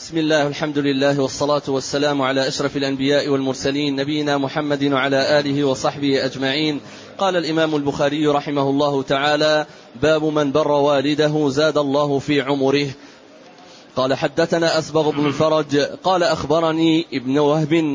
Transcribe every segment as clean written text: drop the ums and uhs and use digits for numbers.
بسم الله والحمد لله والصلاة والسلام على أشرف الأنبياء والمرسلين نبينا محمد وعلى آله وصحبه أجمعين. قال الإمام البخاري رحمه الله تعالى: باب من بر والده زاد الله في عمره. قال: حدثنا أسبغ بن الفرج قال: أخبرني ابن وهب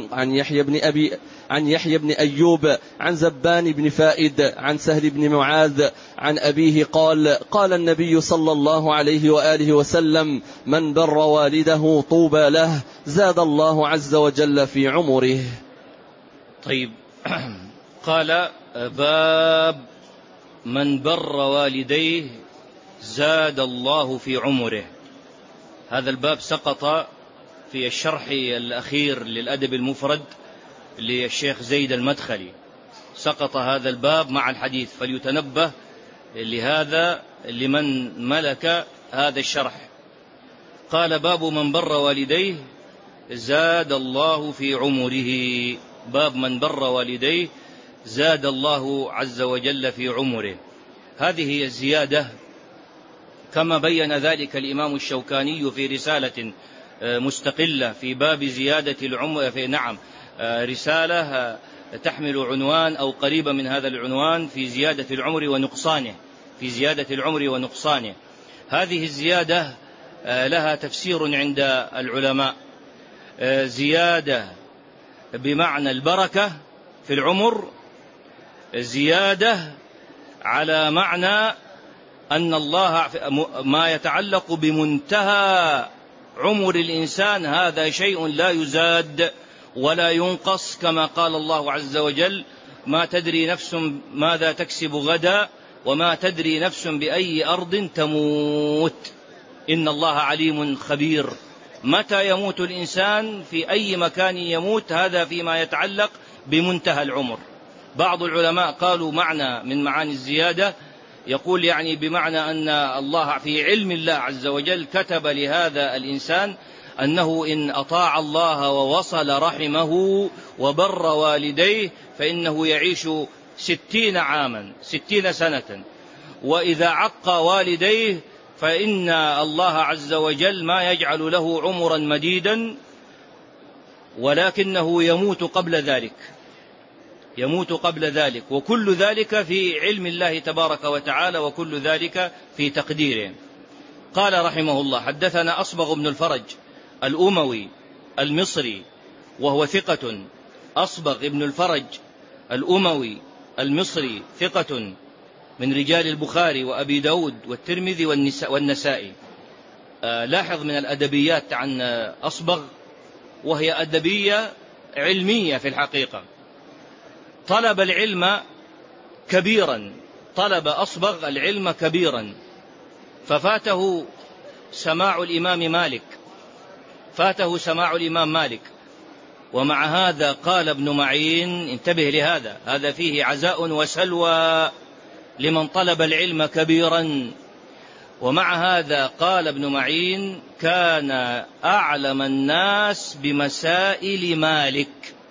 عن يحيى بن أيوب عن زبان بن فائد عن سهل بن معاذ عن أبيه قال: قال النبي صلى الله عليه وآله وسلم: من بر والده طوبى له زاد الله عز وجل في عمره. طيب. قال: باب من بر والديه زاد الله في عمره. هذا الباب سقط في الشرح الأخير للأدب المفرد للشيخ زيد المدخلي، سقط هذا الباب مع الحديث، فليتنبه لهذا لمن ملك هذا الشرح. قال: باب من بر والديه زاد الله في عمره. باب من بر والديه زاد الله عز وجل في عمره. هذه هي الزيادة كما بين ذلك الإمام الشوكاني في رسالة مستقلة في باب زيادة العمر. رسالة تحمل عنوان أو قريبة من هذا العنوان: في زيادة العمر ونقصانه. في زيادة العمر ونقصانه. هذه الزيادة لها تفسير عند العلماء: زيادة بمعنى البركة في العمر، زيادة على معنى أن الله ما يتعلق بمنتهى عمر الإنسان هذا شيء لا يزاد ولا ينقص، كما قال الله عز وجل: ما تدري نفس ماذا تكسب غدا وما تدري نفس بأي أرض تموت، إن الله عليم خبير. متى يموت الإنسان في أي مكان يموت، هذا فيما يتعلق بمنتهى العمر. بعض العلماء قالوا معنى من معاني الزيادة، يقول يعني بمعنى أن الله في علم الله عز وجل كتب لهذا الإنسان أنه إن أطاع الله ووصل رحمه وبر والديه فإنه يعيش 60 عاما 60 سنة، وإذا عق والديه فإن الله عز وجل ما يجعل له عمرا مديدا، ولكنه يموت قبل ذلك، وكل ذلك في علم الله تبارك وتعالى، وكل ذلك في تقديره. قال رحمه الله: حدثنا أصبغ بن الفرج الأموي المصري وهو ثقة. أصبغ بن الفرج الأموي المصري ثقة من رجال البخاري وأبي داود والترمذي والنسائي. لاحظ من الأدبيات عن أصبغ، وهي أدبية علمية في الحقيقة. طلب العلم كبيرا، طلب أصبغ العلم كبيرا، ففاته سماع الإمام مالك. ومع هذا قال ابن معين: انتبه لهذا، هذا فيه عزاء وسلوى لمن طلب العلم كبيرا. ومع هذا قال ابن معين: كان أعلم الناس بمسائل مالك،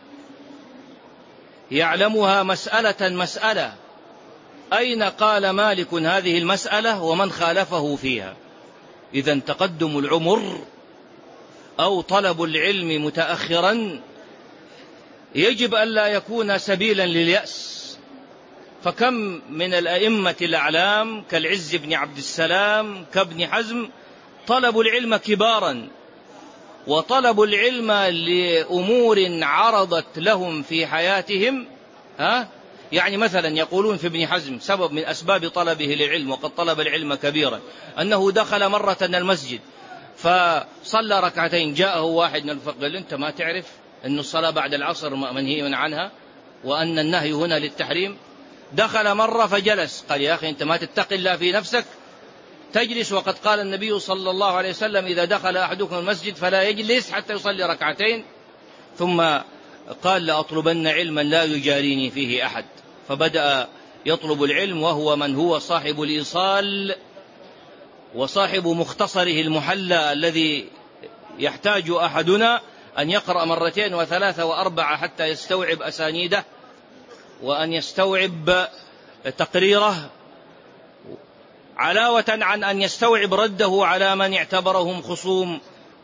يعلمها مسألة، أين قال مالك هذه المسألة ومن خالفه فيها. إذن تقدم العمر أو طلب العلم متأخرا يجب ألا يكون سبيلا لليأس. فكم من الأئمة الأعلام كالعز بن عبد السلام كابن حزم طلبوا العلم كبارا، وطلبوا العلم لأمور عرضت لهم في حياتهم. يعني مثلا يقولون في ابن حزم سبب من أسباب طلبه للعلم وقد طلب العلم كبيرا أنه دخل مرة المسجد فصلى ركعتين، جاءه واحد من الفقه قال: أنت ما تعرف أن الصلاة بعد العصر منهي عنها وأن النهي هنا للتحريم؟ دخل مرة فجلس، قال: يا أخي أنت ما تتقي الله في نفسك، تجلس وقد قال النبي صلى الله عليه وسلم: إذا دخل أحدكم المسجد فلا يجلس حتى يصلي ركعتين. ثم قال: لأطلبن علما لا يجاريني فيه أحد. فبدأ يطلب العلم، وهو من هو صاحب الإيصال وصاحب مختصره المحلى، الذي يحتاج أحدنا أن يقرأ 2 و3 و4 حتى يستوعب أسانيده وأن يستوعب تقريره، علاوة عن أن يستوعب رده على من اعتبرهم خصوم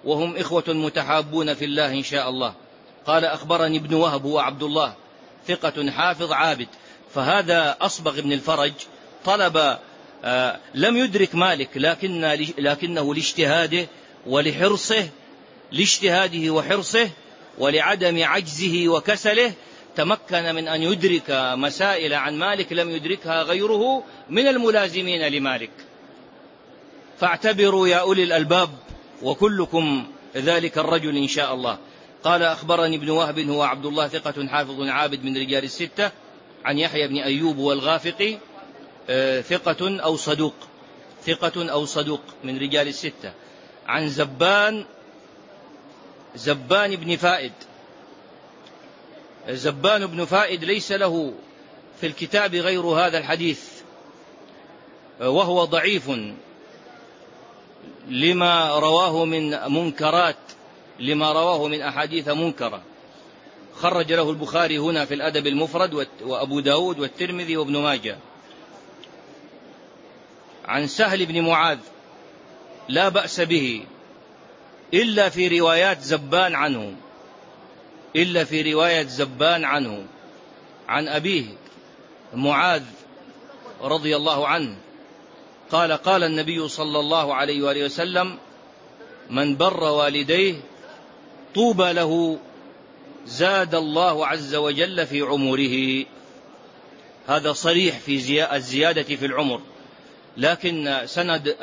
وهم إخوة متحابون في الله إن شاء الله. قال أخبرني ابن وهب هو عبد الله ثقة حافظ عابد. فهذا أصبغ بن الفرج طلب لم يدرك مالك، لكنه لاجتهاده ولحرصه، لاجتهاده وحرصه ولعدم عجزه وكسله تمكن من أن يدرك مسائل عن مالك لم يدركها غيره من الملازمين لمالك. فاعتبروا يا أولي الألباب وكلكم ذلك الرجل إن شاء الله. قال أخبرني ابن وهب هو عبد الله ثقة حافظ عابد من رجال الستة، عن يحيى بن أيوب والغافقي ثقة أو صدوق من رجال الستة، عن زبان بن فائد. زبان بن فائد ليس له في الكتاب غير هذا الحديث، وهو ضعيف لما رواه من أحاديث منكرة. خرج له البخاري هنا في الأدب المفرد وأبو داود والترمذي وابن ماجه. عن سهل بن معاذ لا بأس به إلا في روايات زبان عنه، عن أبيه معاذ رضي الله عنه قال قال النبي صلى الله عليه وآله وسلم: من بر والديه طوبى له زاد الله عز وجل في عمره. هذا صريح في الزيادة في العمر، لكن سند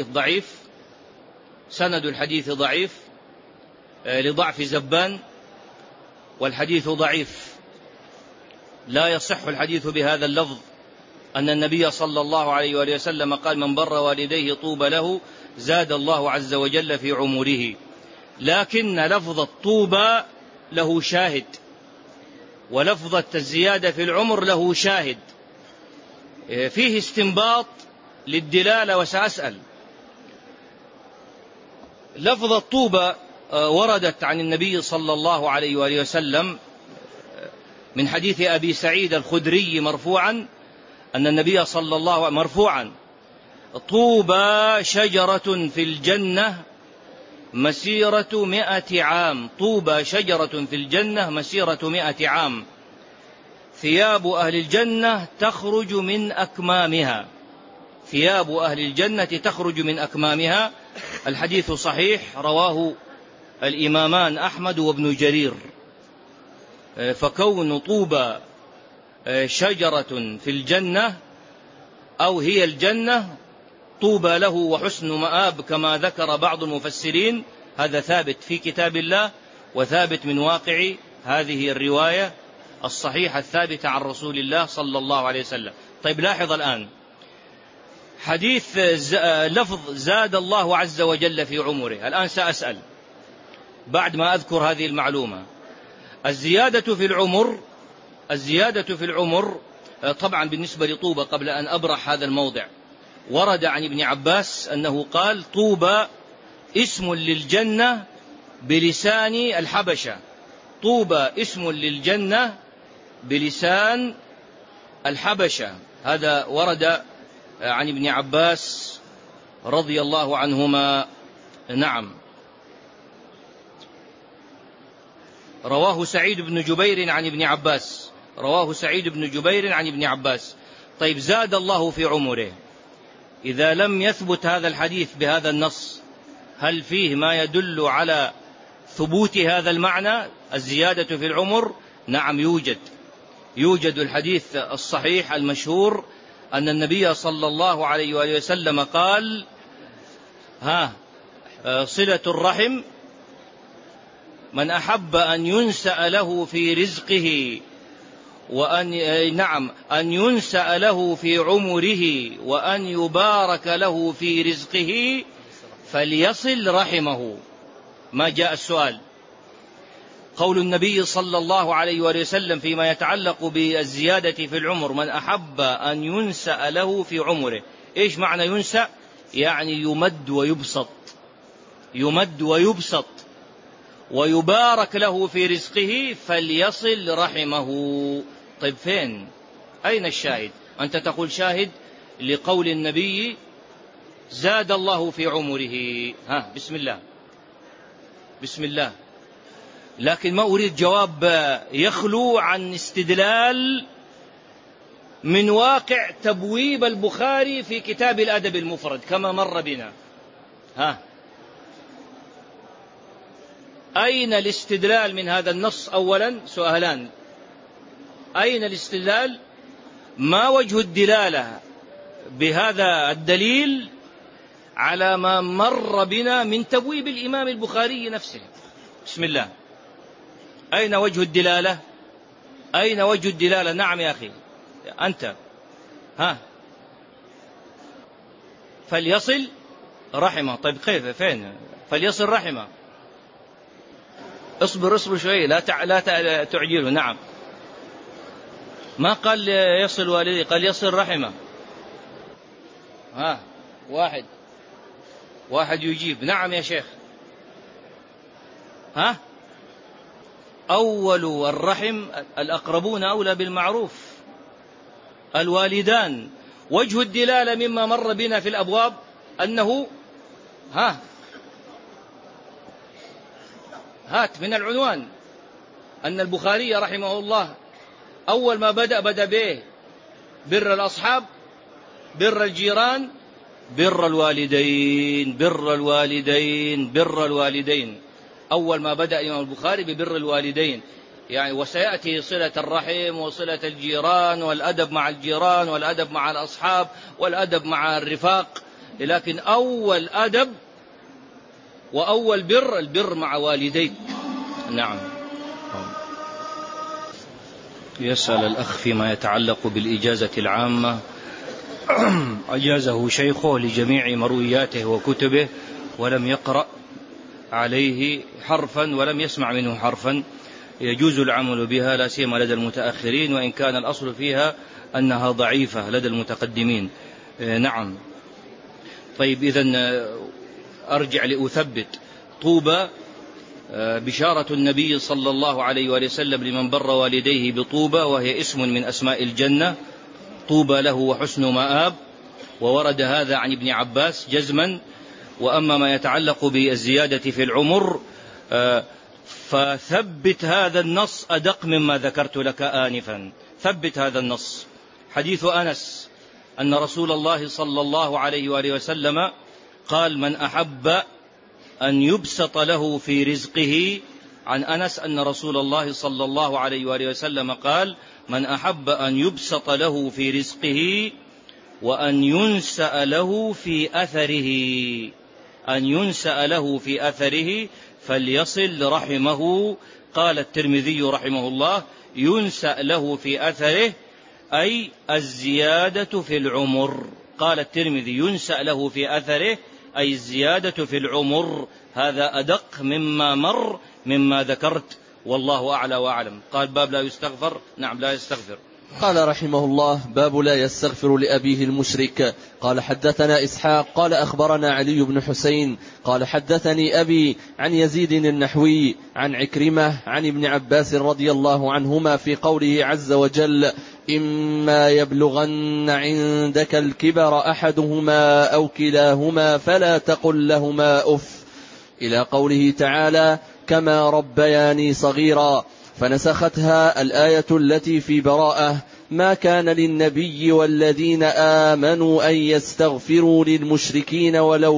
الحديث ضعيف لضعف زبان، والحديث ضعيف. لا يصح الحديث بهذا اللفظ أن النبي صلى الله عليه وآله وسلم قال: من بر والديه طوبى له زاد الله عز وجل في عمره. لكن لفظ الطوبى له شاهد، ولفظة الزيادة في العمر له شاهد فيه استنباط للدلالة. وسأسأل، لفظ الطوبى وردت عن النبي صلى الله عليه وآله وسلم من حديث أبي سعيد الخدري مرفوعا أن النبي صلى الله عليه وسلم مرفوعا: طوبى شجرة في الجنة مسيرة 100 عام. طوبى شجرة في الجنة مسيرة 100 عام، ثياب أهل الجنة تخرج من أكمامها. ثياب أهل الجنة تخرج من أكمامها. الحديث صحيح، رواه الإمامان أحمد وابن جرير. فكون طوبى شجرة في الجنة أو هي الجنة طوبى له وحسن مآب كما ذكر بعض المفسرين، هذا ثابت في كتاب الله وثابت من واقع هذه الرواية الصحيحة الثابتة عن رسول الله صلى الله عليه وسلم. طيب لاحظ الآن حديث لفظ زاد الله عز وجل في عمره. الآن سأسأل بعد ما أذكر هذه المعلومة: الزيادة في العمر طبعا بالنسبة لطوبى، قبل أن أبرح هذا الموضع، ورد عن ابن عباس أنه قال: طوبى اسم للجنة بلسان الحبشة. طوبى اسم للجنة بلسان الحبشة. هذا ورد عن ابن عباس رضي الله عنهما. نعم. رواه سعيد بن جبير عن ابن عباس. طيب، زاد الله في عمره، إذا لم يثبت هذا الحديث بهذا النص، هل فيه ما يدل على ثبوت هذا المعنى الزيادة في العمر؟ نعم، يوجد الحديث الصحيح المشهور أن النبي صلى الله عليه وآله وسلم قال: صلة الرحم من أحب أن ينسأ له في رزقه أن ينسأ له في عمره وأن يبارك له في رزقه فليصل رحمه. ما جاء السؤال. قول النبي صلى الله عليه وآله وسلم فيما يتعلق بالزيادة في العمر: من أحب أن ينسأ له في عمره. إيش معنى ينسأ؟ يعني يمد ويبسط ويبارك له في رزقه فليصل رحمه. طيب، أين الشاهد؟ أنت تقول شاهد لقول النبي: زاد الله في عمره. بسم الله. بسم الله. لكن ما أريد جواب يخلو عن استدلال من واقع تبويب البخاري في كتاب الأدب المفرد كما مر بنا. أين الاستدلال من هذا النص؟ أولا سؤالان: أين الاستدلال؟ ما وجه الدلالة بهذا الدليل على ما مر بنا من تبويب الإمام البخاري نفسه؟ بسم الله. أين وجه الدلالة؟ أين وجه الدلالة؟ نعم يا أخي أنت. فليصل رحمه. طيب كيف؟ فين فليصل رحمه؟ اصبر شوي، لا تعجله. نعم، ما قال يصل والدي، قال يصل رحمه. واحد يجيب. نعم يا شيخ. أول الرحم الأقربون أولى بالمعروف، الوالدان. وجه الدلالة مما مر بنا في الأبواب أنه هات من العنوان أن البخاري رحمه الله أول ما بدأ به بر الأصحاب، بر الجيران، بر الوالدين. بر الوالدين. أول ما بدأ الإمام البخاري ببر الوالدين، يعني وسيأتي صلة الرحم وصلة الجيران والأدب مع الجيران والأدب مع الأصحاب والأدب مع الرفاق، لكن أول أدب وأول بر البر مع والديك. نعم. يسأل الأخ فيما يتعلق بالإجازة العامة. أجازه شيخه لجميع مروياته وكتبه ولم يقرأ عليه حرفا ولم يسمع منه حرفا، يجوز العمل بها لا سيما لدى المتأخرين، وإن كان الأصل فيها أنها ضعيفة لدى المتقدمين. نعم. طيب إذن أرجع لأثبت. طوبى بشارة النبي صلى الله عليه وسلم لمن بر والديه بطوبى، وهي اسم من أسماء الجنة. طوبى له وحسن مآب، وورد هذا عن ابن عباس جزما. وأما ما يتعلق بالزيادة في العمر فثبت هذا النص أدق مما ذكرت لك آنفا. ثبت هذا النص. حديث أنس أن رسول الله صلى الله عليه وآله وسلم قال: من أحب أن يبسط له في رزقه. عن أنس أن رسول الله صلى الله عليه وآله وسلم قال: من أحب أن يبسط له في رزقه وأن ينسأ له في أثره، أن ينسأ له في أثره فليصل رحمه. قال الترمذي رحمه الله: ينسأ له في أثره أي الزيادة في العمر. قال الترمذي: ينسأ له في أثره أي الزيادة في العمر. هذا أدق مما مر مما ذكرت، والله أعلى وأعلم. قال: باب لا يستغفر. نعم، لا يستغفر. قال رحمه الله: باب لا يستغفر لأبيه المشرك. قال: حدثنا إسحاق قال أخبرنا علي بن حسين قال حدثني أبي عن يزيد النحوي عن عكرمة عن ابن عباس رضي الله عنهما في قوله عز وجل: إما يبلغن عندك الكبر أحدهما أو كلاهما فلا تقل لهما أف، إلى قوله تعالى: كما ربياني صغيرا، فنسختها الآية التي في براءة: ما كان للنبي والذين آمنوا أن يستغفروا للمشركين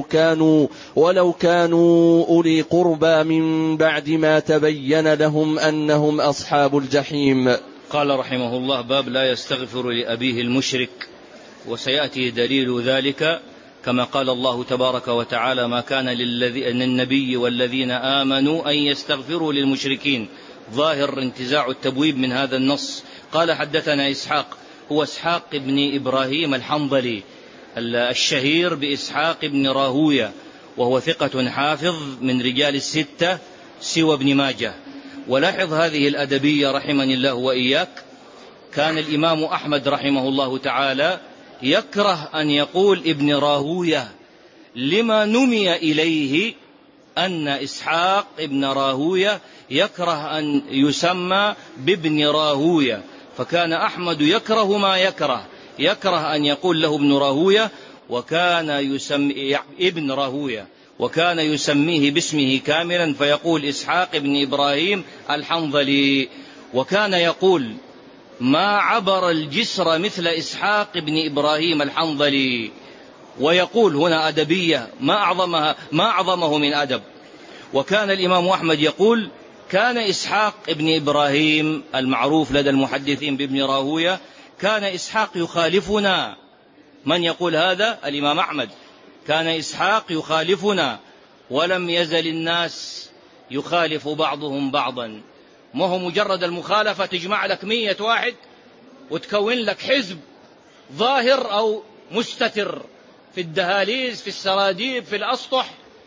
ولو كانوا أولي قربى من بعد ما تبين لهم أنهم أصحاب الجحيم. قال رحمه الله: باب لا يستغفر لأبيه المشرك. وسيأتي دليل ذلك كما قال الله تبارك وتعالى: ما كان للنبي والذين آمنوا أن يستغفروا للمشركين. ظاهر انتزاع التبويب من هذا النص. قال: حدثنا إسحاق، هو إسحاق بن إبراهيم الحنظلي الشهير بإسحاق بن راهوية، وهو ثقة حافظ من رجال الستة سوى ابن ماجه. ولاحظ هذه الأدبية رحمني الله وإياك. كان الإمام أحمد رحمه الله تعالى يكره أن يقول ابن راهوية، لما نمي إليه أن إسحاق ابن راهوية يكره أن يسمى بابن راهوية، فكان أحمد يكره ما يكره أن يقول له ابن راهوية، وكان يسمي ابن راهوية، وكان يسميه باسمه كاملا فيقول إسحاق بن إبراهيم الحنظلي. وكان يقول: ما عبر الجسر مثل إسحاق بن إبراهيم الحنظلي. ويقول هنا أدبية ما أعظمه من أدب. وكان الإمام أحمد يقول: كان إسحاق بن إبراهيم المعروف لدى المحدثين بابن راهوية، كان إسحاق يخالفنا. من يقول هذا؟ الإمام أحمد. كان إسحاق يخالفنا، ولم يزل الناس يخالف بعضهم بعضا. ما هو مجرد المخالفة تجمع لك 100 واحد وتكون لك حزب ظاهر أو مستتر في الدهاليز، في السراديب، في الأسطح،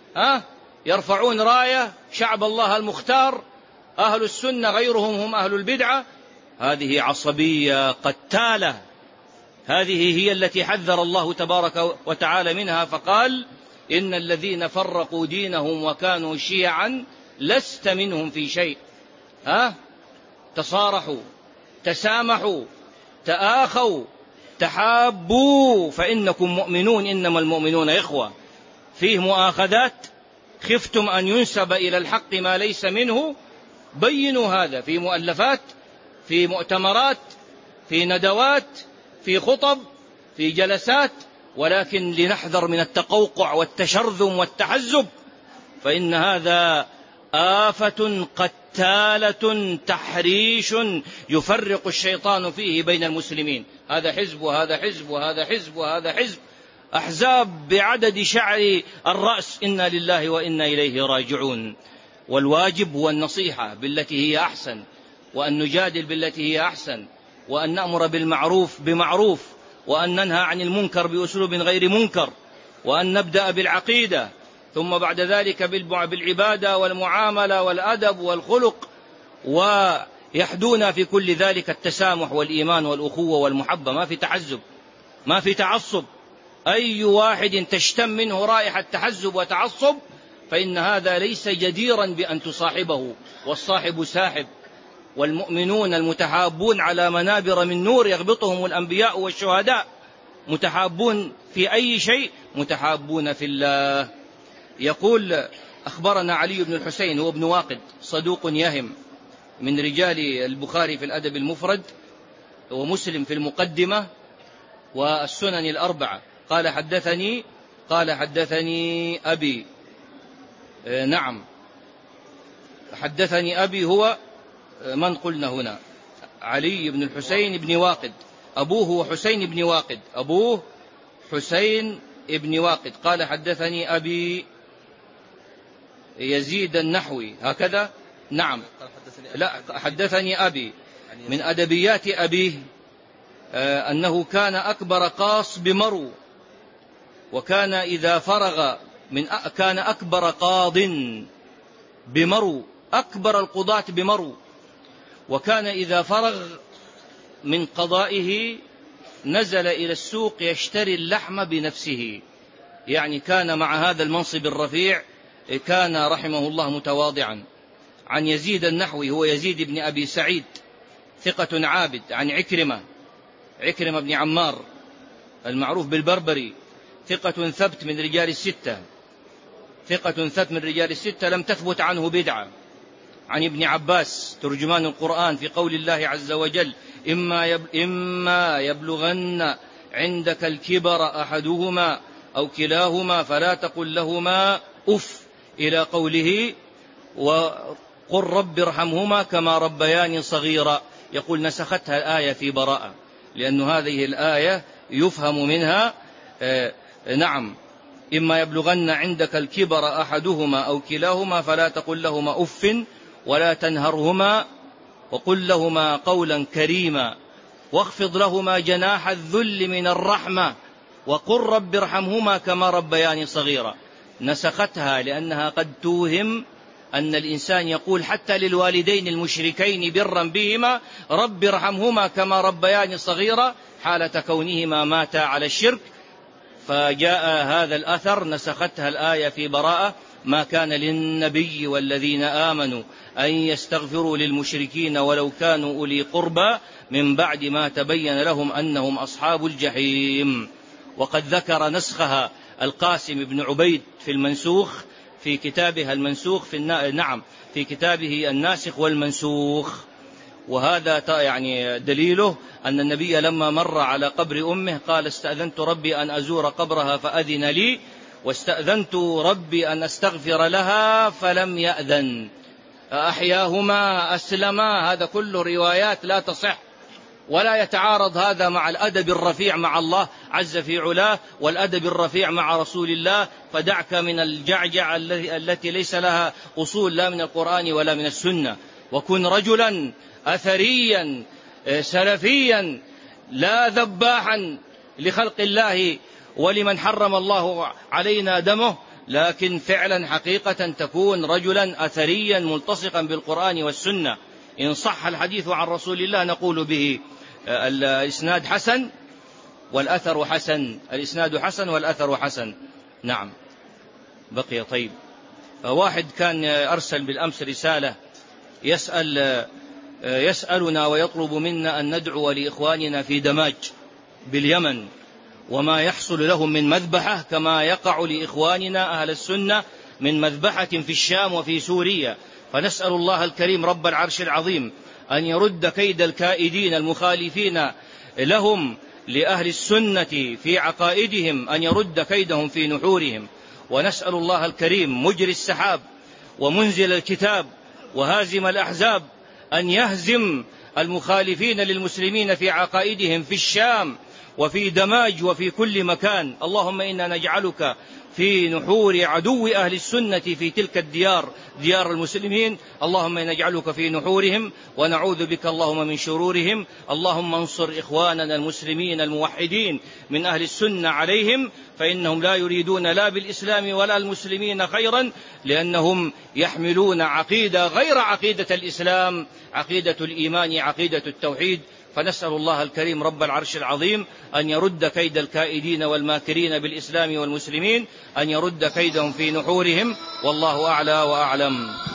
يرفعون راية شعب الله المختار، أهل السنة غيرهم هم أهل البدعة. هذه عصبية قتالة، هذه هي التي حذر الله تبارك وتعالى منها، فقال: إن الذين فرقوا دينهم وكانوا شيعا لست منهم في شيء. تصارحوا، تسامحوا، تآخوا، تحابوا، فإنكم مؤمنون، إنما المؤمنون إخوة. فيه مؤاخذات، خفتم أن ينسب إلى الحق ما ليس منه، بينوا هذا في مؤلفات، في مؤتمرات، في ندوات، في خطب، في جلسات، ولكن لنحذر من التقوقع والتشرذم والتحزب، فإن هذا آفة قتالة تحريش يفرق الشيطان فيه بين المسلمين. هذا حزب وهذا حزب وهذا حزب وهذا حزب، أحزاب بعدد شعر الرأس. إنا لله وإنا إليه راجعون. والواجب هو النصيحة بالتي هي أحسن، وأن نجادل بالتي هي أحسن، وأن نأمر بالمعروف بمعروف، وأن ننهى عن المنكر بأسلوب غير منكر، وأن نبدأ بالعقيدة، ثم بعد ذلك بالعبادة والمعاملة والأدب والخلق، ويحدون في كل ذلك التسامح والإيمان والأخوة والمحبة. ما في تحزب، ما في تعصب. أي واحد تشتم منه رائحة تحزب وتعصب فإن هذا ليس جديرا بأن تصاحبه، والصاحب ساحب. والمؤمنون المتحابون على منابر من نور يغبطهم الأنبياء والشهداء، متحابون في أي شيء، متحابون في الله. يقول: أخبرنا علي بن الحسين هو ابن واقد، صدوق يهم، من رجال البخاري في الأدب المفرد ومسلم في المقدمة والسنن الأربعة. قال حدثني أبي. نعم، حدثني أبي. هو من قلنا هنا؟ علي بن الحسين بن واقد. أبوه حسين بن واقد، أبوه حسين بن واقد. قال: حدثني أبي يزيد النحوي. هكذا؟ نعم. لا، حدثني أبي. من أدبيات أبيه أنه كان أكبر قاص بمرو، وكان إذا فرغ كان أكبر قاض بمرو، أكبر القضاة بمرو، وكان إذا فرغ من قضائه نزل إلى السوق يشتري اللحم بنفسه. يعني كان مع هذا المنصب الرفيع كان رحمه الله متواضعا. عن يزيد النحوي هو يزيد بن أبي سعيد، ثقة عابد. عن عكرمة بن عمار المعروف بالبربري، ثقة ثبت من رجال الستة، لم تثبت عنه بدعة. عن ابن عباس ترجمان القرآن في قول الله عز وجل: إما يبلغن عندك الكبر أحدهما أو كلاهما فلا تقل لهما أف، إلى قوله: وقل رب ارحمهما كما ربياني صغيرا. يقول: نسختها الآية في براءة، لأن هذه الآية يفهم منها نعم، إما يبلغن عندك الكبر أحدهما أو كلاهما فلا تقل لهما أف ولا تنهرهما وقل لهما قولا كريما واخفض لهما جناح الذل من الرحمة وقل رب ارحمهما كما ربياني صغيرا. نسختها لأنها قد توهم أن الإنسان يقول حتى للوالدين المشركين برا بهما: رب ارحمهما كما ربياني صغيرا، حالة كونهما ماتا على الشرك. فجاء هذا الأثر نسختها الآية في براءة: ما كان للنبي والذين آمنوا أن يستغفروا للمشركين ولو كانوا أولي قربى من بعد ما تبين لهم أنهم أصحاب الجحيم. وقد ذكر نسخها القاسم بن عبيد في المنسوخ في كتابها المنسوخ في كتابه الناسخ والمنسوخ. وهذا يعني دليله أن النبي لما مر على قبر أمه قال: استأذنت ربي أن أزور قبرها فأذن لي، واستأذنت ربي أن أستغفر لها فلم يأذن. أحياهما أسلما، هذا كله روايات لا تصح، ولا يتعارض هذا مع الأدب الرفيع مع الله عز في علاه والأدب الرفيع مع رسول الله. فدعك من الجعجع التي ليس لها أصول لا من القرآن ولا من السنة، وكن رجلا أثريا سلفيا لا ذباحا لخلق الله ولمن حرم الله علينا دمه، لكن فعلا حقيقة تكون رجلا أثريا ملتصقا بالقرآن والسنة. إن صح الحديث عن رسول الله نقول به الإسناد حسن والأثر حسن، الإسناد حسن والأثر حسن. نعم. بقي طيب. واحد كان أرسل بالأمس رسالة يسألنا ويطلب منا أن ندعو لإخواننا في دماج باليمن وما يحصل لهم من مذبحة كما يقع لإخواننا أهل السنة من مذبحة في الشام وفي سوريا. فنسأل الله الكريم رب العرش العظيم أن يرد كيد الكائدين المخالفين لهم لأهل السنة في عقائدهم، أن يرد كيدهم في نحورهم. ونسأل الله الكريم مجري السحاب ومنزل الكتاب وهازم الأحزاب أن يهزم المخالفين للمسلمين في عقائدهم في الشام وفي دماج وفي كل مكان. اللهم إنا نجعلك في نحور عدو أهل السنة في تلك الديار، ديار المسلمين. اللهم نجعلك في نحورهم ونعوذ بك اللهم من شرورهم. اللهم انصر إخواننا المسلمين الموحدين من أهل السنة عليهم، فإنهم لا يريدون لا بالإسلام ولا المسلمين خيرا، لأنهم يحملون عقيدة غير عقيدة الإسلام، عقيدة الإيمان، عقيدة التوحيد. فنسأل الله الكريم رب العرش العظيم أن يرد كيد الكائدين والماكرين بالإسلام والمسلمين، أن يرد كيدهم في نحورهم. والله أعلى وأعلم.